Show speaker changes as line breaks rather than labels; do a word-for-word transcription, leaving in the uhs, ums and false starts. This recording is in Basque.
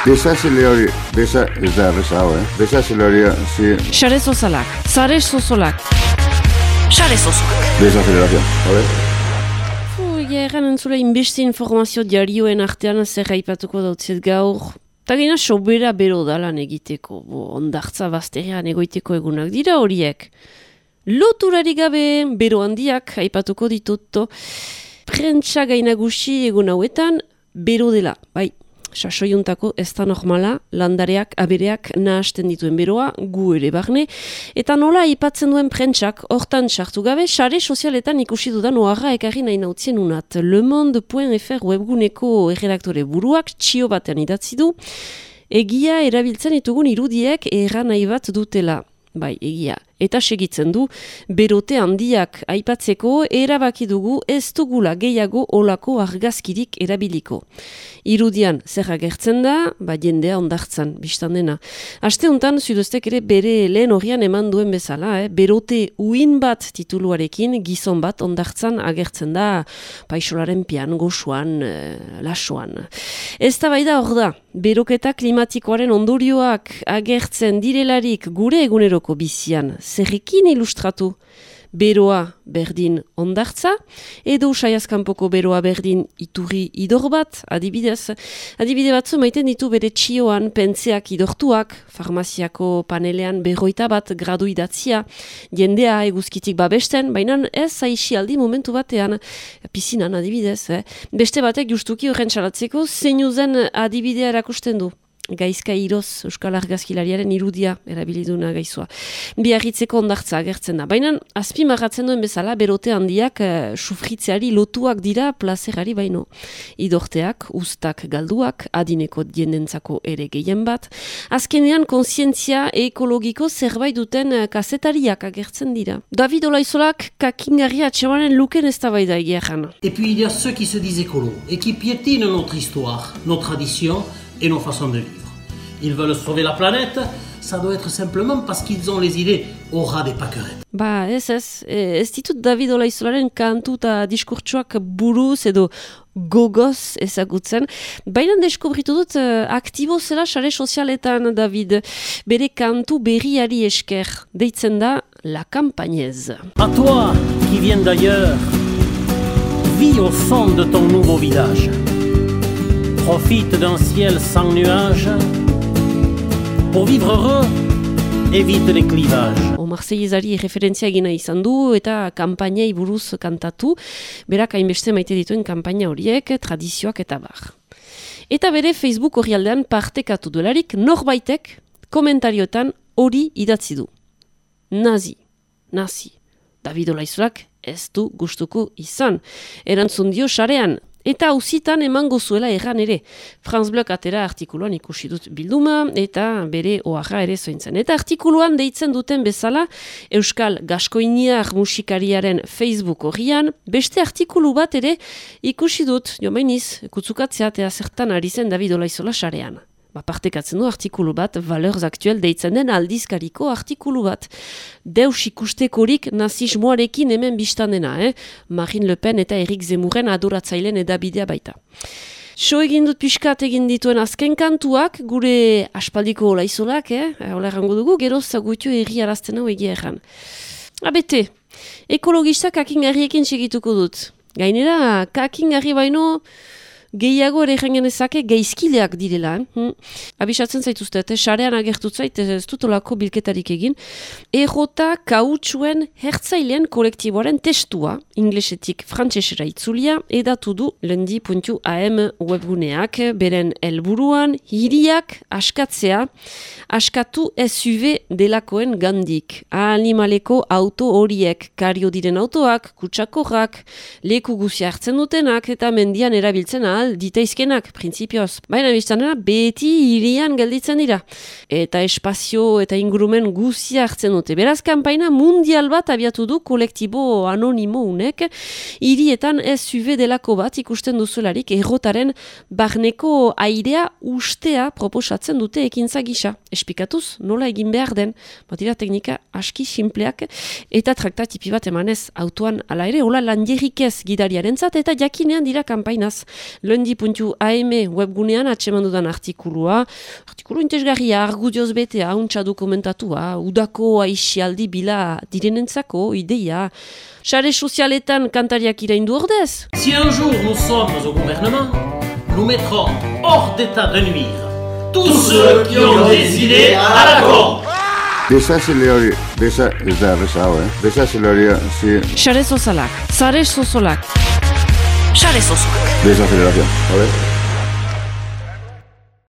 Desazeleori, desa, ez da, besa hau, eh? Desazeleoria, zi...
Sare sozialak, zare sozolak. Sare sozolak.
Desazelerazio, hau,
Fu, egan entzule inbeste informazio diarioen artean zer aipatuko dautziet gaur. Ta gaina sobera bero da lan egiteko, bo, ondartza bazterian egoiteko egunak dira horiek. Loturari gabe, bero handiak aipatuko ditut. Prentsa gainagusi egun hauetan, bero dela, bai. Sasoiuntako ez da normala, landareak, abereak nahasten dituen beroa, gu ere barne, eta nola aipatzen duen prentsak, hortan sartu gabe, sare sozialetan ikusi dudan oharra ekarri nahi nautzien unat. Le Monde puntu F R webguneko erredaktore buruak txio batean idatzi du, egia erabiltzen ditugun irudiek erran nahi bat dutela. Bai, egia. Eta segitzen du, berote handiak aipatzeko erabaki dugu ez dugula gehiago olako argazkirik erabiliko. Irudian zer agertzen da, ba jendea ondartzan, biztan dena. Aste hontan Zudeztek ere bere lehen horrian eman duen bezala, eh? Berote uin bat tituluarekin gizon bat ondartzan agertzen da paixolaren pian, goxuan, eh, lasoan. Ez da bai da hor da, beroketa klimatikoaren ondorioak agertzen direlarik gure eguneroko bizian, zerrekin ilustratu? Beroa berdin ondartza, edo saiazkanpoko beroa berdin iturri idor bat, adibidez. Adibide batzu maiten ditu bere txioan pentseak idortuak, farmaziako panelean berroita bat gradu idatzia, jendea eguzkitik babesten, baina ez zaixi aldi momentu batean, pizinan adibidez. Eh? Beste batek justuki horren txalatzeko, zeinu zen adibidea erakusten du. Gaizka iroz Euskal Argazkilariaren irudia erabiliduna gaizua. Biarritzeko ondartza agertzen da. Baina azpimarratzen duen bezala berote handiak uh, sufritzeari lotuak dira plazerari baino. Idorteak, ustak galduak, adineko diendentzako ere gehien bat. Azkenean kontzientzia ekologiko zerbait duten uh, kazetariak agertzen dira. David Olaizolak kakingarri atxemanen luken ez da bai da egeran.
Et puis il y a ceux qui se disent écolos et qui piétinent notre histoire, nos traditions et nos façons de vivre. Ils veulent sauver la planète, ça doit être simplement parce qu'ils ont les idées au ras des pâquerettes.
Ba, ez ez, ez ditut David Olaizolaren kantu eta diskurtsuak buruz edo gogoz ezagutzen. Baina deskubritu dut uh, aktibo zela sare sozialetan, David. Bere kantu berriari esker, deitzen da La Campagnaise.
À toi, qui viens d'ailleurs, vis au son de ton nouveau village. Profite d'un ciel sans nuages. Pour vivre heureux, évite les clivages.
Omar Seiezari referentzia egina izan du eta kanpainei buruz kantatu. Berak hainbeste maite dituen kanpaina horiek, tradizioak eta bar. Eta bere Facebook orrialdean partekatu duelarik norbaitek komentarioetan hori idatzi du. Nazi, nazi. David Olaizolak ez du gustuko izan. Erantzun dio sarean. Eta auzitan emango zuela erran ere. Franz Blok atera artikuluan ikusi dut bilduma eta bere oharra ere zointzen. Eta artikuluan deitzen duten bezala Euskal Gaskoiniar musikariaren Facebook horrian beste artikulu bat ere ikusi dut, jo mainiz, kutzukatzea eta zertan ari zen David Olaizola sarean. Ba, partekatzen du artikulu bat, Valeurs Actuel deitzen den aldizkariko artikulu bat. Deus ikustekorik nazismoarekin hemen biztan dena, eh? Marine Le Pen eta Eric Zemmourren adoratzaileen edabidea baita. So egin dut pixkat egin dituen azken kantuak, gure aspaldiko Olaizolak, eh? Ola errango dugu, gero zagutu erri arazten hau egia erran. Abete, ekologistak kakingarriekin segituko dut. Gainera, kakingarri baino gehiago ere jangen ezake geizkileak direla. Eh? Hmm. Abisatzen zaituztet, eh? Sarean agertut zait, ez dut olako bilketarik egin. Errota kautsuen hertzailean kolektiboaren testua, inglesetik frantsesera itzulia, edatu du lendi puntu a m webguneak, beren helburuan hiriak askatzea, askatu S U V delakoen gandik. Animaleko auto horiek, kario diren autoak, kutsakorrak, leku guzia hartzen dutenak, eta mendian erabiltzen ahal ditaizkenak, printzipioz. Baina biztanera, beti hirian gelditzen dira. Eta espazio eta ingurumen guzia hartzen dute. Beraz, kanpaina mundial bat abiatu du kolektibo anonimo unek, hirietan S U V delako bat ikusten duzularik errotaren barneko airea ustea proposatzen dute ekintza gisa. Espikatuz, nola egin behar den. Batira teknika aski simpleak eta traktatipi bat emanez autoan ala ere, hola landierrik ez gidariarentzat eta jakinean dira kanpainaz. Le lundi puntu a m webgunean atseman dudan artikulua. Artikulu interesgarria, argudioz betea, untsa dokumentatua, udako aixialdi bila direnentzako ideia. Sare sozialetan kantariak iraindu ordez?
Si un jour nous sommes au gouvernement, nous mettrons hors d'état de nuire tous ceux qui ont des idées à la con.
Beza zile hori, beza ez da erreza hau, eh? Beza zile hori, zi...
Sare sozialak, sare sozialak. Sare sozialak.
Desacelerazio, ¿vale?